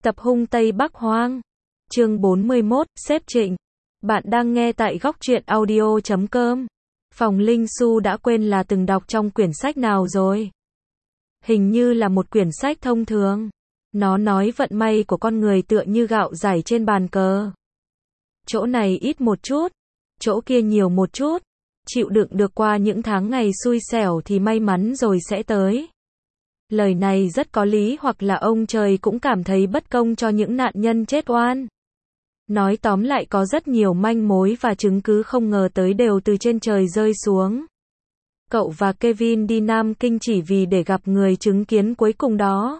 Tập hung Tây Bắc Hoang. Chương 41, Sếp Trịnh. Bạn đang nghe tại góc truyện audio.com. Phòng Linh Su đã quên là từng đọc trong quyển sách nào rồi. Hình như là một quyển sách thông thường. Nó nói vận may của con người tựa như gạo rải trên bàn cờ. Chỗ này ít một chút, chỗ kia nhiều một chút. Chịu đựng được qua những tháng ngày xui xẻo thì may mắn rồi sẽ tới. Lời này rất có lý, hoặc là ông trời cũng cảm thấy bất công cho những nạn nhân chết oan. Nói tóm lại có rất nhiều manh mối và chứng cứ không ngờ tới đều từ trên trời rơi xuống. Cậu và Kevin đi Nam Kinh chỉ vì để gặp người chứng kiến cuối cùng đó.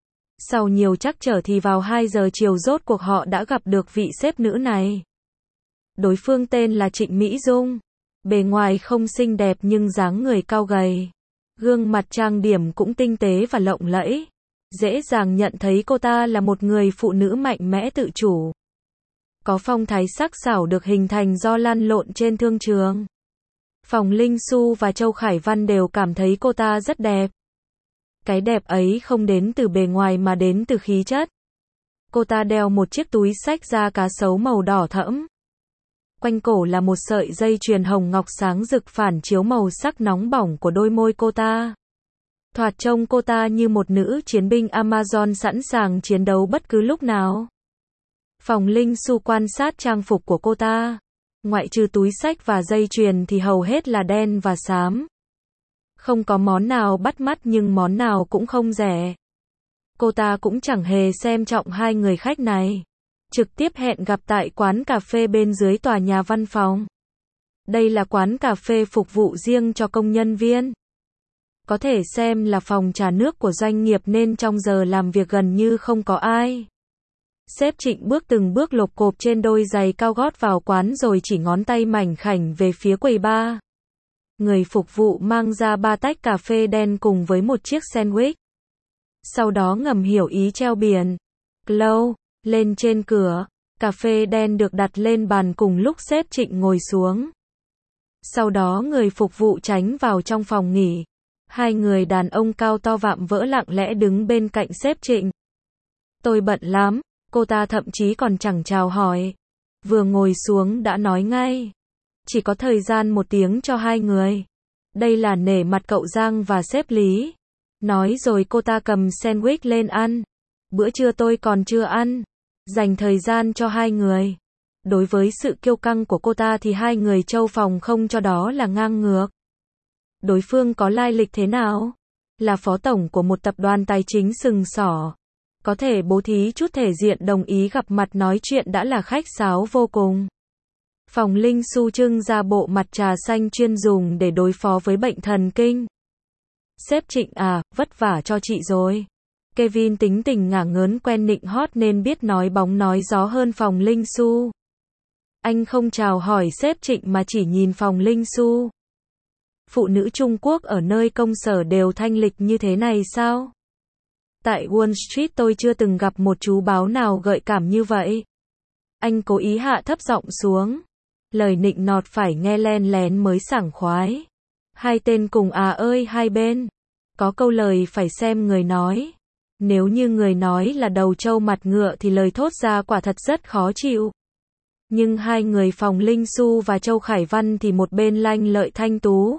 Sau nhiều trắc trở thì vào 2 giờ chiều rốt cuộc họ đã gặp được vị sếp nữ này. Đối phương tên là Trịnh Mỹ Dung. Bề ngoài không xinh đẹp nhưng dáng người cao gầy. Gương mặt trang điểm cũng tinh tế và lộng lẫy. Dễ dàng nhận thấy cô ta là một người phụ nữ mạnh mẽ tự chủ. Có phong thái sắc sảo được hình thành do lăn lộn trên thương trường. Phòng Linh Su và Châu Khải Văn đều cảm thấy cô ta rất đẹp. Cái đẹp ấy không đến từ bề ngoài mà đến từ khí chất. Cô ta đeo một chiếc túi xách da cá sấu màu đỏ thẫm. Quanh cổ là một sợi dây chuyền hồng ngọc sáng rực phản chiếu màu sắc nóng bỏng của đôi môi cô ta. Thoạt trông cô ta như một nữ chiến binh Amazon sẵn sàng chiến đấu bất cứ lúc nào. Phòng Linh Su quan sát trang phục của cô ta. Ngoại trừ túi xách và dây chuyền thì hầu hết là đen và xám. Không có món nào bắt mắt nhưng món nào cũng không rẻ. Cô ta cũng chẳng hề xem trọng hai người khách này. Trực tiếp hẹn gặp tại quán cà phê bên dưới tòa nhà văn phòng. Đây là quán cà phê phục vụ riêng cho công nhân viên. Có thể xem là phòng trà nước của doanh nghiệp nên trong giờ làm việc gần như không có ai. Sếp Trịnh bước từng bước lộp cộp trên đôi giày cao gót vào quán rồi chỉ ngón tay mảnh khảnh về phía quầy bar. Người phục vụ mang ra 3 tách cà phê đen cùng với một chiếc sandwich. Sau đó ngầm hiểu ý treo biển Close lên trên cửa. Cà phê đen được đặt lên bàn cùng lúc sếp Trịnh ngồi xuống. Sau đó người phục vụ tránh vào trong phòng nghỉ. Hai người đàn ông cao to vạm vỡ lặng lẽ đứng bên cạnh sếp Trịnh. Tôi bận lắm, cô ta thậm chí còn chẳng chào hỏi. Vừa ngồi xuống đã nói ngay. Chỉ có thời gian 1 tiếng cho hai người. Đây là nể mặt cậu Giang và sếp Lý. Nói rồi cô ta cầm sandwich lên ăn. Bữa trưa tôi còn chưa ăn. Dành thời gian cho hai người. Đối với sự kiêu căng của cô ta thì hai người Châu phòng không cho đó là ngang ngược. Đối phương có lai lịch thế nào? Là phó tổng của một tập đoàn tài chính sừng sỏ. Có thể bố thí chút thể diện đồng ý gặp mặt nói chuyện đã là khách sáo vô cùng. Phòng Linh Su trưng ra bộ mặt trà xanh chuyên dùng để đối phó với bệnh thần kinh. Sếp Trịnh à, vất vả cho chị rồi. Kevin tính tình ngả ngớn quen nịnh hót nên biết nói bóng nói gió hơn Phòng Linh Su. Anh không chào hỏi sếp Trịnh mà chỉ nhìn Phòng Linh Su. Phụ nữ Trung Quốc ở nơi công sở đều thanh lịch như thế này sao? Tại Wall Street tôi chưa từng gặp một chú báo nào gợi cảm như vậy. Anh cố ý hạ thấp giọng xuống. Lời nịnh nọt phải nghe len lén mới sảng khoái. Hai tên cùng à ơi hai bên. Có câu lời phải xem người nói. Nếu như người nói là đầu trâu mặt ngựa thì lời thốt ra quả thật rất khó chịu. Nhưng hai người Phòng Linh Su và Châu Khải Văn thì một bên lanh lợi thanh tú.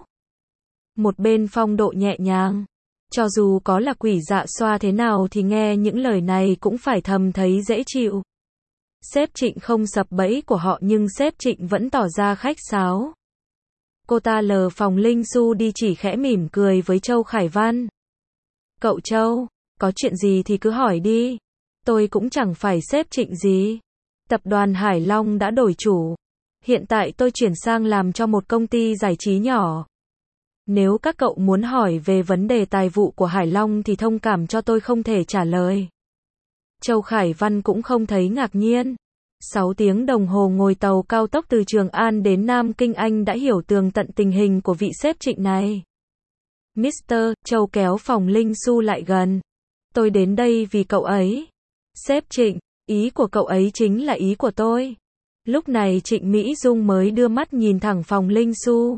Một bên phong độ nhẹ nhàng. Cho dù có là quỷ dạ xoa thế nào thì nghe những lời này cũng phải thầm thấy dễ chịu. Sếp Trịnh không sập bẫy của họ nhưng sếp Trịnh vẫn tỏ ra khách sáo. Cô ta lờ Phòng Linh Su đi chỉ khẽ mỉm cười với Châu Khải Văn. Cậu Châu, có chuyện gì thì cứ hỏi đi. Tôi cũng chẳng phải sếp Trịnh gì. Tập đoàn Hải Long đã đổi chủ. Hiện tại tôi chuyển sang làm cho một công ty giải trí nhỏ. Nếu các cậu muốn hỏi về vấn đề tài vụ của Hải Long thì thông cảm cho tôi không thể trả lời. Châu Khải Văn cũng không thấy ngạc nhiên. 6 tiếng đồng hồ ngồi tàu cao tốc từ Trường An đến Nam Kinh anh đã hiểu tường tận tình hình của vị sếp Trịnh này. Mr. Châu kéo Phòng Linh Su lại gần. Tôi đến đây vì cậu ấy. Sếp Trịnh, ý của cậu ấy chính là ý của tôi. Lúc này Trịnh Mỹ Dung mới đưa mắt nhìn thẳng Phòng Linh Su.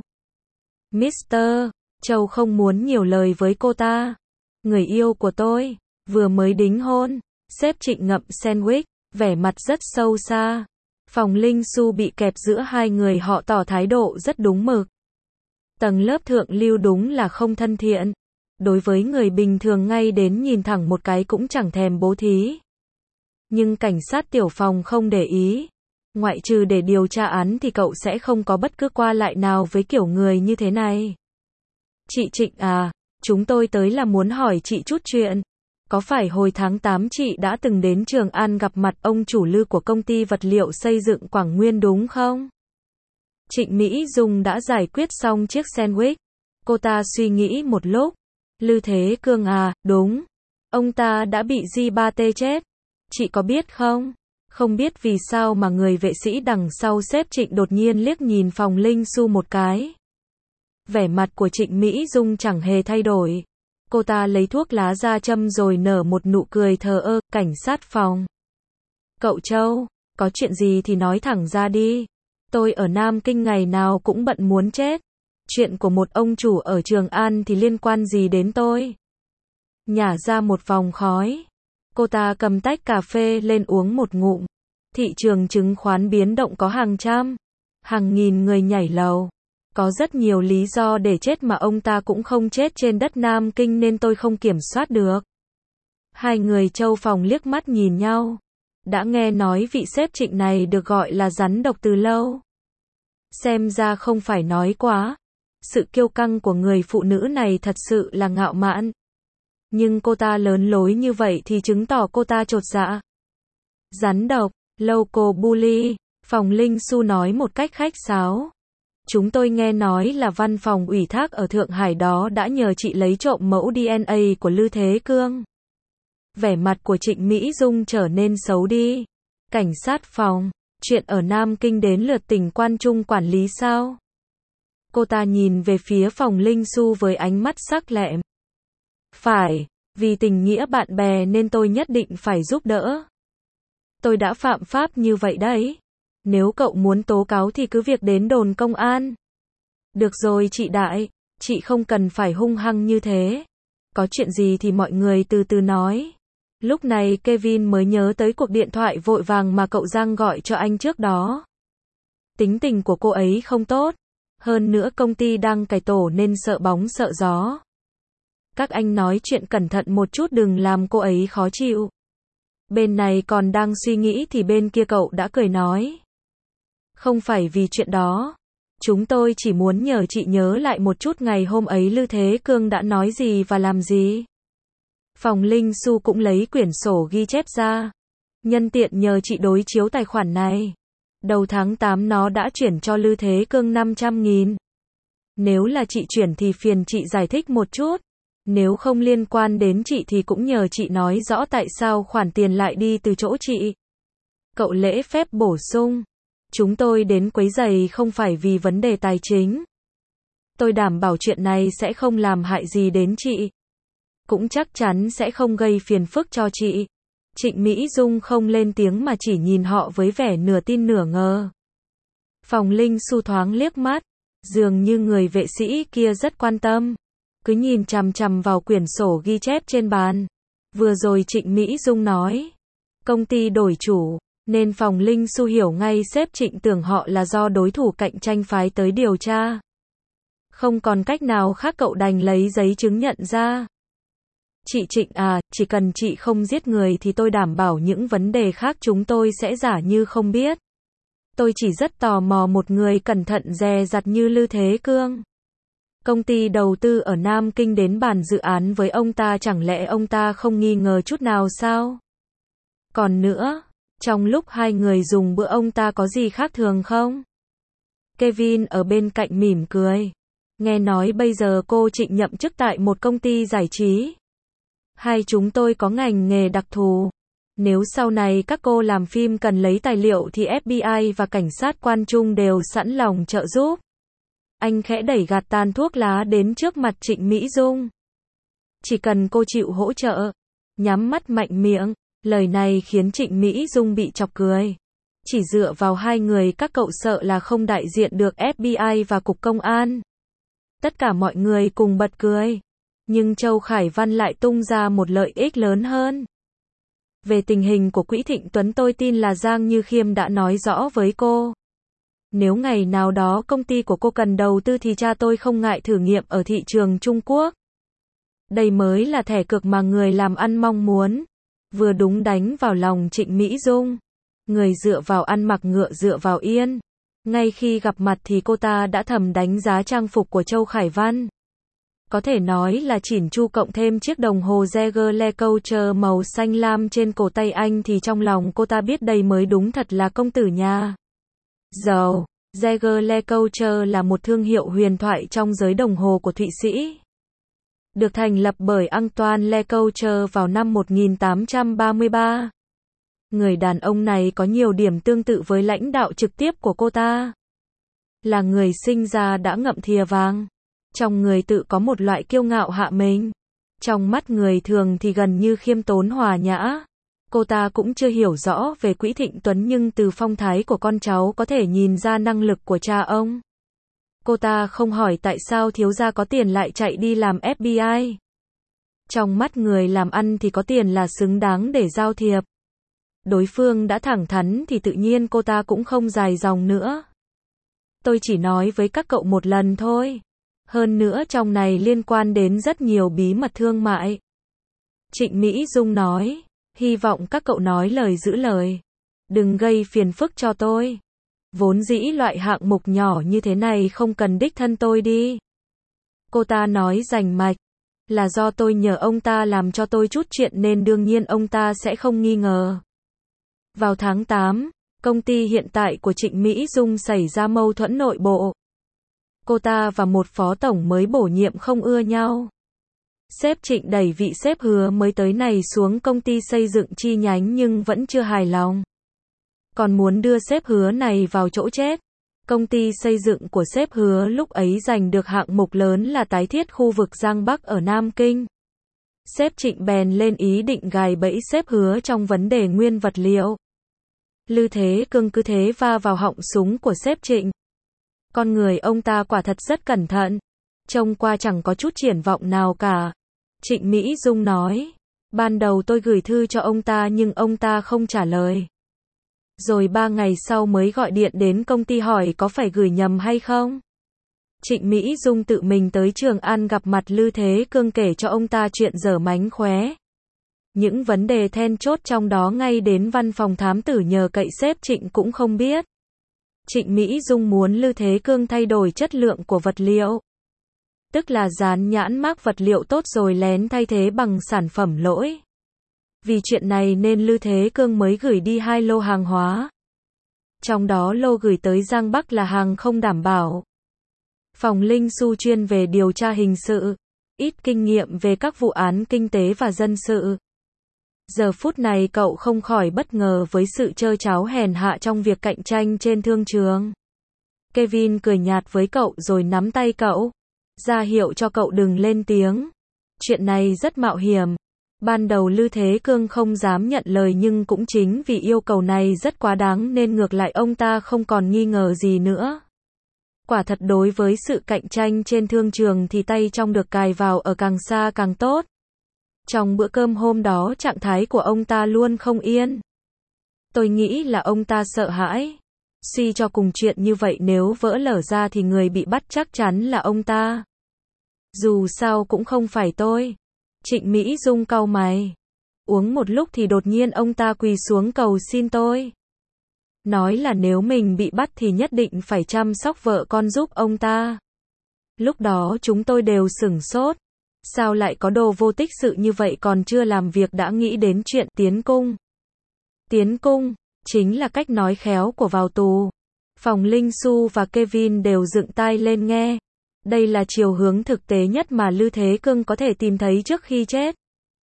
Mr. Châu không muốn nhiều lời với cô ta. Người yêu của tôi, vừa mới đính hôn. Sếp Trịnh ngậm sandwich, vẻ mặt rất sâu xa. Phòng Linh Xu bị kẹp giữa hai người họ tỏ thái độ rất đúng mực. Tầng lớp thượng lưu đúng là không thân thiện. Đối với người bình thường ngay đến nhìn thẳng một cái cũng chẳng thèm bố thí. Nhưng cảnh sát tiểu phòng không để ý. Ngoại trừ để điều tra án thì cậu sẽ không có bất cứ qua lại nào với kiểu người như thế này. Chị Trịnh à, chúng tôi tới là muốn hỏi chị chút chuyện. Có phải hồi tháng 8 chị đã từng đến Trường An gặp mặt ông chủ Lư của công ty vật liệu xây dựng Quảng Nguyên đúng không? Trịnh Mỹ Dung đã giải quyết xong chiếc sandwich. Cô ta suy nghĩ một lúc. Lư Thế Cương à, đúng. Ông ta đã bị G3T chết. Chị có biết không? Không biết vì sao mà người vệ sĩ đằng sau sếp Trịnh đột nhiên liếc nhìn Phòng Linh Xu một cái. Vẻ mặt của Trịnh Mỹ Dung chẳng hề thay đổi. Cô ta lấy thuốc lá ra châm rồi nở một nụ cười thờ ơ. Cảnh sát phòng. Cậu Châu, có chuyện gì thì nói thẳng ra đi. Tôi ở Nam Kinh ngày nào cũng bận muốn chết. Chuyện của một ông chủ ở Trường An thì liên quan gì đến tôi? Nhả ra một vòng khói. Cô ta cầm tách cà phê lên uống một ngụm. Thị trường chứng khoán biến động có hàng trăm, hàng nghìn người nhảy lầu. Có rất nhiều lý do để chết mà ông ta cũng không chết trên đất Nam Kinh nên tôi không kiểm soát được. Hai người Châu phòng liếc mắt nhìn nhau. Đã nghe nói vị sếp Trịnh này được gọi là rắn độc từ lâu. Xem ra không phải nói quá. Sự kiêu căng của người phụ nữ này thật sự là ngạo mạn. Nhưng cô ta lớn lối như vậy thì chứng tỏ cô ta chột dạ. Rắn độc, local bully, Phòng Linh Xu nói một cách khách sáo. Chúng tôi nghe nói là văn phòng ủy thác ở Thượng Hải đó đã nhờ chị lấy trộm mẫu DNA của Lư Thế Cương. Vẻ mặt của Trịnh Mỹ Dung trở nên xấu đi. Cảnh sát phòng, chuyện ở Nam Kinh đến lượt tỉnh Quan Trung quản lý sao? Cô ta nhìn về phía Phòng Linh Xu với ánh mắt sắc lẹm. Phải, vì tình nghĩa bạn bè nên tôi nhất định phải giúp đỡ. Tôi đã phạm pháp như vậy đấy. Nếu cậu muốn tố cáo thì cứ việc đến đồn công an. Được rồi chị Đại, chị không cần phải hung hăng như thế. Có chuyện gì thì mọi người từ từ nói. Lúc này Kevin mới nhớ tới cuộc điện thoại vội vàng mà cậu Giang gọi cho anh trước đó. Tính tình của cô ấy không tốt. Hơn nữa công ty đang cải tổ nên sợ bóng sợ gió. Các anh nói chuyện cẩn thận một chút đừng làm cô ấy khó chịu. Bên này còn đang suy nghĩ thì bên kia cậu đã cười nói. Không phải vì chuyện đó. Chúng tôi chỉ muốn nhờ chị nhớ lại một chút ngày hôm ấy Lư Thế Cương đã nói gì và làm gì. Phòng Linh Xu cũng lấy quyển sổ ghi chép ra. Nhân tiện nhờ chị đối chiếu tài khoản này. Đầu tháng 8 nó đã chuyển cho Lư Thế Cương 500.000. Nếu là chị chuyển thì phiền chị giải thích một chút. Nếu không liên quan đến chị thì cũng nhờ chị nói rõ tại sao khoản tiền lại đi từ chỗ chị. Cậu lễ phép bổ sung. Chúng tôi đến quấy rầy không phải vì vấn đề tài chính. Tôi đảm bảo chuyện này sẽ không làm hại gì đến chị. Cũng chắc chắn sẽ không gây phiền phức cho chị. Trịnh Mỹ Dung không lên tiếng mà chỉ nhìn họ với vẻ nửa tin nửa ngờ. Phòng Linh Xu thoáng liếc mắt. Dường như người vệ sĩ kia rất quan tâm. Cứ nhìn chằm chằm vào quyển sổ ghi chép trên bàn. Vừa rồi Trịnh Mỹ Dung nói. Công ty đổi chủ. Nên Phòng Linh Xu hiểu ngay sếp Trịnh tưởng họ là do đối thủ cạnh tranh phái tới điều tra. Không còn cách nào khác cậu đành lấy giấy chứng nhận ra. Chị Trịnh à, chỉ cần chị không giết người thì tôi đảm bảo những vấn đề khác chúng tôi sẽ giả như không biết. Tôi chỉ rất tò mò một người cẩn thận dè dặt như Lư Thế Cương. Công ty đầu tư ở Nam Kinh đến bàn dự án với ông ta chẳng lẽ ông ta không nghi ngờ chút nào sao? Còn nữa, trong lúc hai người dùng bữa ông ta có gì khác thường không? Kevin ở bên cạnh mỉm cười. Nghe nói bây giờ cô Trịnh nhậm chức tại một công ty giải trí. Hai chúng tôi có ngành nghề đặc thù. Nếu sau này các cô làm phim cần lấy tài liệu thì FBI và cảnh sát Quan Trung đều sẵn lòng trợ giúp. Anh khẽ đẩy gạt tàn thuốc lá đến trước mặt Trịnh Mỹ Dung. Chỉ cần cô chịu hỗ trợ. Nhắm mắt mạnh miệng. Lời này khiến Trịnh Mỹ Dung bị chọc cười. Chỉ dựa vào hai người các cậu sợ là không đại diện được FBI và Cục Công an. Tất cả mọi người cùng bật cười. Nhưng Châu Khải Văn lại tung ra một lợi ích lớn hơn. Về tình hình của Quỹ Thịnh Tuấn tôi tin là Giang Như Khiêm đã nói rõ với cô. Nếu ngày nào đó công ty của cô cần đầu tư thì cha tôi không ngại thử nghiệm ở thị trường Trung Quốc. Đây mới là thẻ cược mà người làm ăn mong muốn. Vừa đúng đánh vào lòng Trịnh Mỹ Dung. Người dựa vào ăn mặc ngựa dựa vào yên. Ngay khi gặp mặt thì cô ta đã thầm đánh giá trang phục của Châu Khải Văn. Có thể nói là chỉn chu cộng thêm chiếc đồng hồ Jaeger LeCoultre màu xanh lam trên cổ tay anh thì trong lòng cô ta biết đây mới đúng thật là công tử nhà giàu. Jaeger LeCoultre là một thương hiệu huyền thoại trong giới đồng hồ của Thụy Sĩ. Được thành lập bởi Antoine LeCoultre vào năm 1833. Người đàn ông này có nhiều điểm tương tự với lãnh đạo trực tiếp của cô ta. Là người sinh ra đã ngậm thìa vàng. Trong người tự có một loại kiêu ngạo hạ mình. Trong mắt người thường thì gần như khiêm tốn hòa nhã. Cô ta cũng chưa hiểu rõ về Quỹ Thịnh Tuấn nhưng từ phong thái của con cháu có thể nhìn ra năng lực của cha ông. Cô ta không hỏi tại sao thiếu gia có tiền lại chạy đi làm FBI. Trong mắt người làm ăn thì có tiền là xứng đáng để giao thiệp. Đối phương đã thẳng thắn thì tự nhiên cô ta cũng không dài dòng nữa. Tôi chỉ nói với các cậu một lần thôi. Hơn nữa trong này liên quan đến rất nhiều bí mật thương mại. Trịnh Mỹ Dung nói, hy vọng các cậu nói lời giữ lời. Đừng gây phiền phức cho tôi. Vốn dĩ loại hạng mục nhỏ như thế này không cần đích thân tôi đi. Cô ta nói rành mạch. Là do tôi nhờ ông ta làm cho tôi chút chuyện nên đương nhiên ông ta sẽ không nghi ngờ. Vào tháng 8, công ty hiện tại của Trịnh Mỹ Dung xảy ra mâu thuẫn nội bộ. Cô ta và một phó tổng mới bổ nhiệm không ưa nhau. Sếp Trịnh đẩy vị sếp Hứa mới tới này xuống công ty xây dựng chi nhánh nhưng vẫn chưa hài lòng. Còn muốn đưa sếp Hứa này vào chỗ chết. Công ty xây dựng của sếp Hứa lúc ấy giành được hạng mục lớn là tái thiết khu vực Giang Bắc ở Nam Kinh. Sếp Trịnh bèn lên ý định gài bẫy sếp Hứa trong vấn đề nguyên vật liệu. Lư Thế Cương cứ thế va vào họng súng của sếp Trịnh. Con người ông ta quả thật rất cẩn thận. Trông qua chẳng có chút triển vọng nào cả. Trịnh Mỹ Dung nói. Ban đầu tôi gửi thư cho ông ta nhưng ông ta không trả lời. Rồi 3 ngày sau mới gọi điện đến công ty hỏi có phải gửi nhầm hay không. Trịnh Mỹ Dung tự mình tới Trường An gặp mặt Lư Thế Cương kể cho ông ta chuyện dở mánh khóe. Những vấn đề then chốt trong đó ngay đến văn phòng thám tử nhờ cậy sếp Trịnh cũng không biết. Trịnh Mỹ Dung muốn Lư Thế Cương thay đổi chất lượng của vật liệu. Tức là dán nhãn mác vật liệu tốt rồi lén thay thế bằng sản phẩm lỗi. Vì chuyện này nên Lư Thế Cương mới gửi đi 2 lô hàng hóa. Trong đó lô gửi tới Giang Bắc là hàng không đảm bảo. Phòng Linh Xu chuyên về điều tra hình sự, ít kinh nghiệm về các vụ án kinh tế và dân sự. Giờ phút này cậu không khỏi bất ngờ với sự trơ tráo hèn hạ trong việc cạnh tranh trên thương trường. Kevin cười nhạt với cậu rồi nắm tay cậu, ra hiệu cho cậu đừng lên tiếng. Chuyện này rất mạo hiểm. Ban đầu Lư Thế Cương không dám nhận lời nhưng cũng chính vì yêu cầu này rất quá đáng nên ngược lại ông ta không còn nghi ngờ gì nữa. Quả thật đối với sự cạnh tranh trên thương trường thì tay trong được cài vào ở càng xa càng tốt. Trong bữa cơm hôm đó trạng thái của ông ta luôn không yên. Tôi nghĩ là ông ta sợ hãi. Suy cho cùng chuyện như vậy nếu vỡ lở ra thì người bị bắt chắc chắn là ông ta. Dù sao cũng không phải tôi. Trịnh Mỹ Dung cau mày. Uống một lúc thì đột nhiên ông ta quỳ xuống cầu xin tôi. Nói là nếu mình bị bắt thì nhất định phải chăm sóc vợ con giúp ông ta. Lúc đó chúng tôi đều sửng sốt. Sao lại có đồ vô tích sự như vậy còn chưa làm việc đã nghĩ đến chuyện tiến cung. Tiến cung, chính là cách nói khéo của vào tù. Phòng Linh Xu và Kevin đều dựng tai lên nghe. Đây là chiều hướng thực tế nhất mà Lư Thế Cương có thể tìm thấy trước khi chết.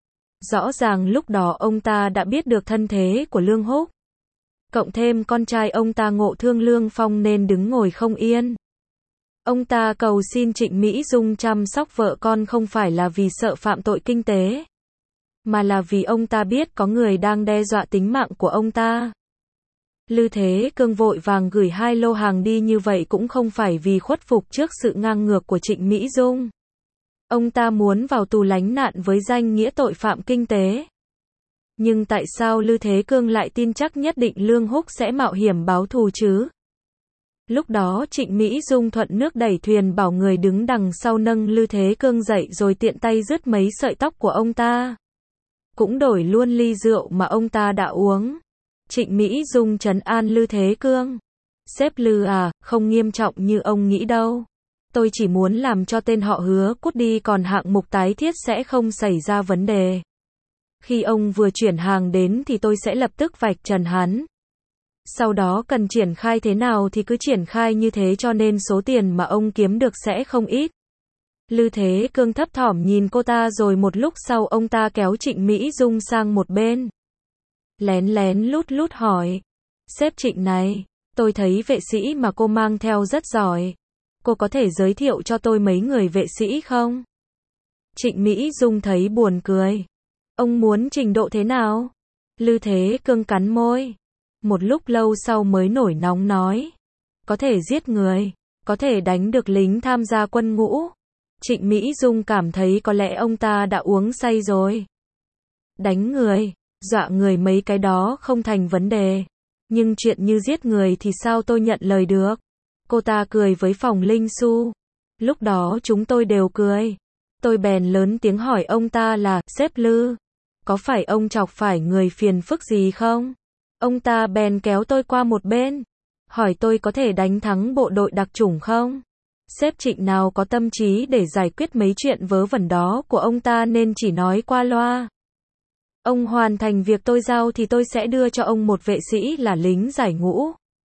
Rõ ràng lúc đó ông ta đã biết được thân thế của Lương Húc. Cộng thêm con trai ông ta ngộ thương Lương Phong nên đứng ngồi không yên. Ông ta cầu xin Trịnh Mỹ Dung chăm sóc vợ con không phải là vì sợ phạm tội kinh tế, mà là vì ông ta biết có người đang đe dọa tính mạng của ông ta. Lư Thế Cương vội vàng gửi 2 lô hàng đi như vậy cũng không phải vì khuất phục trước sự ngang ngược của Trịnh Mỹ Dung. Ông ta muốn vào tù lánh nạn với danh nghĩa tội phạm kinh tế. Nhưng tại sao Lư Thế Cương lại tin chắc nhất định Lương Húc sẽ mạo hiểm báo thù chứ? Lúc đó Trịnh Mỹ Dung thuận nước đẩy thuyền bảo người đứng đằng sau nâng Lư Thế Cương dậy rồi tiện tay rứt mấy sợi tóc của ông ta. Cũng đổi luôn ly rượu mà ông ta đã uống. Trịnh Mỹ Dung trấn an Lư Thế Cương. Sếp Lư à, không nghiêm trọng như ông nghĩ đâu. Tôi chỉ muốn làm cho tên họ Hứa cút đi, còn hạng mục tái thiết sẽ không xảy ra vấn đề. Khi ông vừa chuyển hàng đến thì tôi sẽ lập tức vạch trần hắn. Sau đó cần triển khai thế nào thì cứ triển khai như thế, cho nên số tiền mà ông kiếm được sẽ không ít. Lư Thế Cương thấp thỏm nhìn cô ta rồi một lúc sau ông ta kéo Trịnh Mỹ Dung sang một bên. Lén lén lút lút hỏi. Sếp Trịnh này, tôi thấy vệ sĩ mà cô mang theo rất giỏi. Cô có thể giới thiệu cho tôi mấy người vệ sĩ không? Trịnh Mỹ Dung thấy buồn cười. Ông muốn trình độ thế nào? Lư Thế Cương cắn môi. Một lúc lâu sau mới nổi nóng nói. Có thể giết người, có thể đánh được lính tham gia quân ngũ. Trịnh Mỹ Dung cảm thấy có lẽ ông ta đã uống say rồi. Đánh người, dọa người mấy cái đó không thành vấn đề. Nhưng chuyện như giết người thì sao tôi nhận lời được? Cô ta cười với Phòng Linh Xu. Lúc đó chúng tôi đều cười. Tôi bèn lớn tiếng hỏi ông ta là, sếp Lư, có phải ông chọc phải người phiền phức gì không? Ông ta bèn kéo tôi qua một bên. Hỏi tôi có thể đánh thắng bộ đội đặc chủng không? Sếp Trịnh nào có tâm trí để giải quyết mấy chuyện vớ vẩn đó của ông ta nên chỉ nói qua loa. Ông hoàn thành việc tôi giao thì tôi sẽ đưa cho ông một vệ sĩ là lính giải ngũ.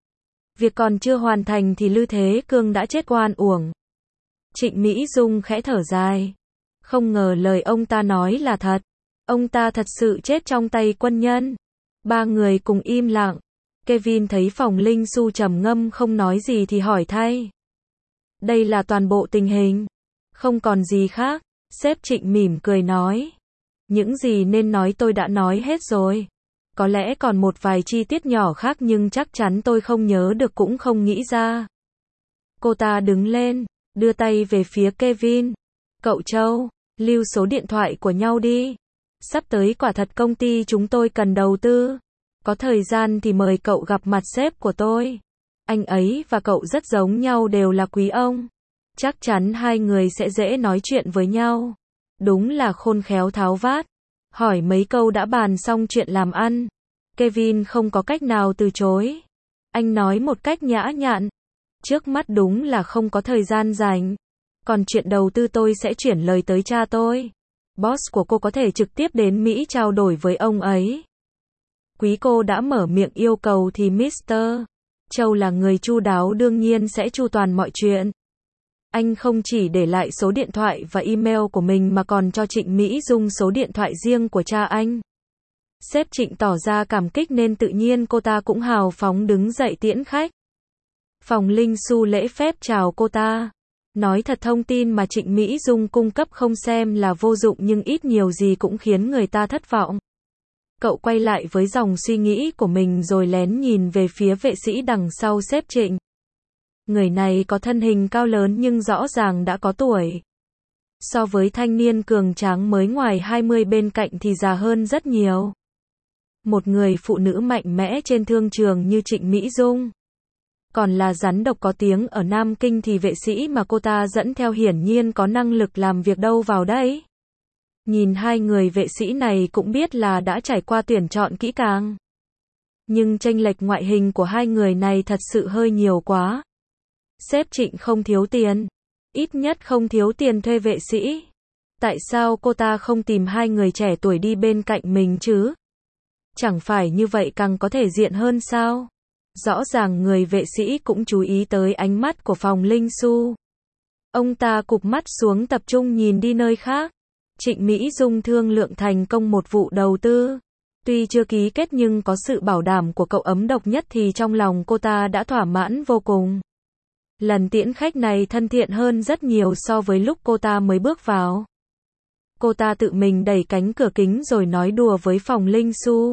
Việc còn chưa hoàn thành thì Lư Thế Cương đã chết oan uổng. Trịnh Mỹ Dung khẽ thở dài. Không ngờ lời ông ta nói là thật. Ông ta thật sự chết trong tay quân nhân. Ba người cùng im lặng. Kevin thấy Phòng Linh Xu trầm ngâm không nói gì thì hỏi thay. Đây là toàn bộ tình hình. Không còn gì khác. Sếp Trịnh mỉm cười nói. Những gì nên nói tôi đã nói hết rồi. Có lẽ còn một vài chi tiết nhỏ khác nhưng chắc chắn tôi không nhớ được cũng không nghĩ ra. Cô ta đứng lên, đưa tay về phía Kevin. Cậu Châu, lưu số điện thoại của nhau đi. Sắp tới quả thật công ty chúng tôi cần đầu tư. Có thời gian thì mời cậu gặp mặt sếp của tôi. Anh ấy và cậu rất giống nhau, đều là quý ông. Chắc chắn hai người sẽ dễ nói chuyện với nhau. Đúng là khôn khéo tháo vát. Hỏi mấy câu đã bàn xong chuyện làm ăn. Kevin không có cách nào từ chối. Anh nói một cách nhã nhặn. Trước mắt đúng là không có thời gian rảnh. Còn chuyện đầu tư tôi sẽ chuyển lời tới cha tôi. Boss của cô có thể trực tiếp đến Mỹ trao đổi với ông ấy. Quý cô đã mở miệng yêu cầu thì Mr. Châu là người chu đáo, đương nhiên sẽ chu toàn mọi chuyện. Anh không chỉ để lại số điện thoại và email của mình mà còn cho Trịnh Mỹ Dung số điện thoại riêng của cha anh. Sếp Trịnh tỏ ra cảm kích nên tự nhiên cô ta cũng hào phóng đứng dậy tiễn khách. Phòng Linh Xu lễ phép chào cô ta. Nói thật, thông tin mà Trịnh Mỹ Dung cung cấp không xem là vô dụng nhưng ít nhiều gì cũng khiến người ta thất vọng. Cậu quay lại với dòng suy nghĩ của mình rồi lén nhìn về phía vệ sĩ đằng sau sếp Trịnh. Người này có thân hình cao lớn nhưng rõ ràng đã có tuổi. So với thanh niên cường tráng mới ngoài 20 bên cạnh thì già hơn rất nhiều. Một người phụ nữ mạnh mẽ trên thương trường như Trịnh Mỹ Dung. Còn là rắn độc có tiếng ở Nam Kinh thì vệ sĩ mà cô ta dẫn theo hiển nhiên có năng lực làm việc đâu vào đấy. Nhìn hai người vệ sĩ này cũng biết là đã trải qua tuyển chọn kỹ càng. Nhưng chênh lệch ngoại hình của hai người này thật sự hơi nhiều quá. Sếp Trịnh không thiếu tiền. Ít nhất không thiếu tiền thuê vệ sĩ. Tại sao cô ta không tìm hai người trẻ tuổi đi bên cạnh mình chứ? Chẳng phải như vậy càng có thể diện hơn sao? Rõ ràng người vệ sĩ cũng chú ý tới ánh mắt của Phòng Linh Xu. Ông ta cụp mắt xuống tập trung nhìn đi nơi khác. Trịnh Mỹ Dung thương lượng thành công một vụ đầu tư. Tuy chưa ký kết nhưng có sự bảo đảm của cậu ấm độc nhất thì trong lòng cô ta đã thỏa mãn vô cùng. Lần tiễn khách này thân thiện hơn rất nhiều so với lúc cô ta mới bước vào. Cô ta tự mình đẩy cánh cửa kính rồi nói đùa với Phòng Linh Xu.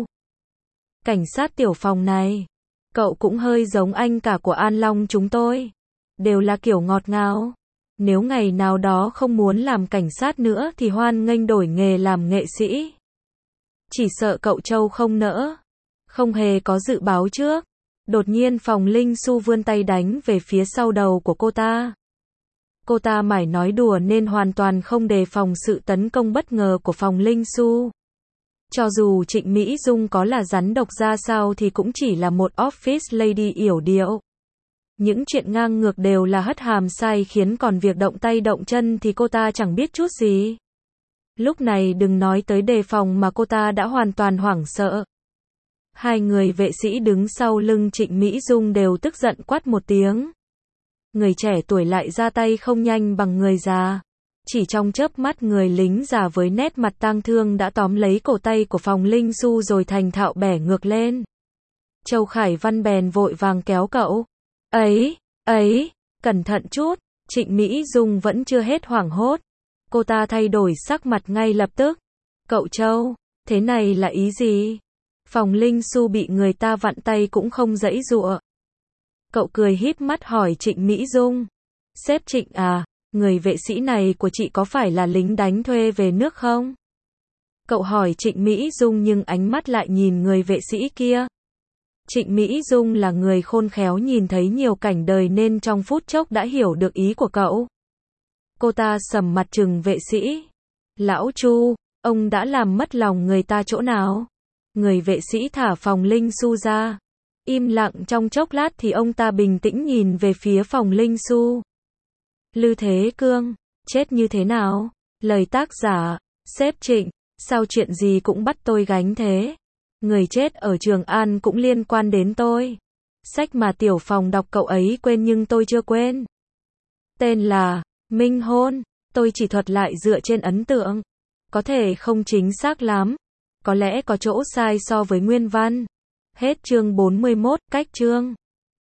Cảnh sát tiểu Phòng này, cậu cũng hơi giống anh cả của An Long chúng tôi. Đều là kiểu ngọt ngào. Nếu ngày nào đó không muốn làm cảnh sát nữa thì hoan nghênh đổi nghề làm nghệ sĩ. Chỉ sợ cậu Châu không nỡ. Không hề có dự báo trước. Đột nhiên Phòng Linh Xu vươn tay đánh về phía sau đầu của cô ta. Cô ta mải nói đùa nên hoàn toàn không đề phòng sự tấn công bất ngờ của Phòng Linh Xu. Cho dù Trịnh Mỹ Dung có là rắn độc ra sao thì cũng chỉ là một office lady yểu điệu. Những chuyện ngang ngược đều là hất hàm sai khiến, còn việc động tay động chân thì cô ta chẳng biết chút gì. Lúc này đừng nói tới đề phòng mà cô ta đã hoàn toàn hoảng sợ. Hai người vệ sĩ đứng sau lưng Trịnh Mỹ Dung đều tức giận quát một tiếng. Người trẻ tuổi lại ra tay không nhanh bằng người già. Chỉ trong chớp mắt người lính già với nét mặt tang thương đã tóm lấy cổ tay của Phòng Linh Xu rồi thành thạo bẻ ngược lên. Châu Khải Văn bèn vội vàng kéo cậu. Ấy, cẩn thận chút. Trịnh Mỹ Dung vẫn chưa hết hoảng hốt. Cô ta thay đổi sắc mặt ngay lập tức. Cậu Châu, thế này là ý gì? Phòng Linh Xu bị người ta vặn tay cũng không giãy giụa. Cậu cười híp mắt hỏi Trịnh Mỹ Dung. Sếp Trịnh à, người vệ sĩ này của chị có phải là lính đánh thuê về nước không? Cậu hỏi Trịnh Mỹ Dung nhưng ánh mắt lại nhìn người vệ sĩ kia. Trịnh Mỹ Dung là người khôn khéo, nhìn thấy nhiều cảnh đời nên trong phút chốc đã hiểu được ý của cậu. Cô ta sầm mặt trừng vệ sĩ. Lão Chu, ông đã làm mất lòng người ta chỗ nào? Người vệ sĩ thả Phòng Linh Xu ra. Im lặng trong chốc lát thì ông ta bình tĩnh nhìn về phía Phòng Linh Xu. Lư Thế Cương, chết như thế nào? Lời tác giả, sếp Trịnh, sao chuyện gì cũng bắt tôi gánh thế? Người chết ở Trường An cũng liên quan đến tôi. Sách mà Tiểu Phòng đọc cậu ấy quên nhưng tôi chưa quên. Tên là Minh Hôn, tôi chỉ thuật lại dựa trên ấn tượng. Có thể không chính xác lắm. Có lẽ có chỗ sai so với nguyên văn. Hết chương 41, cách chương.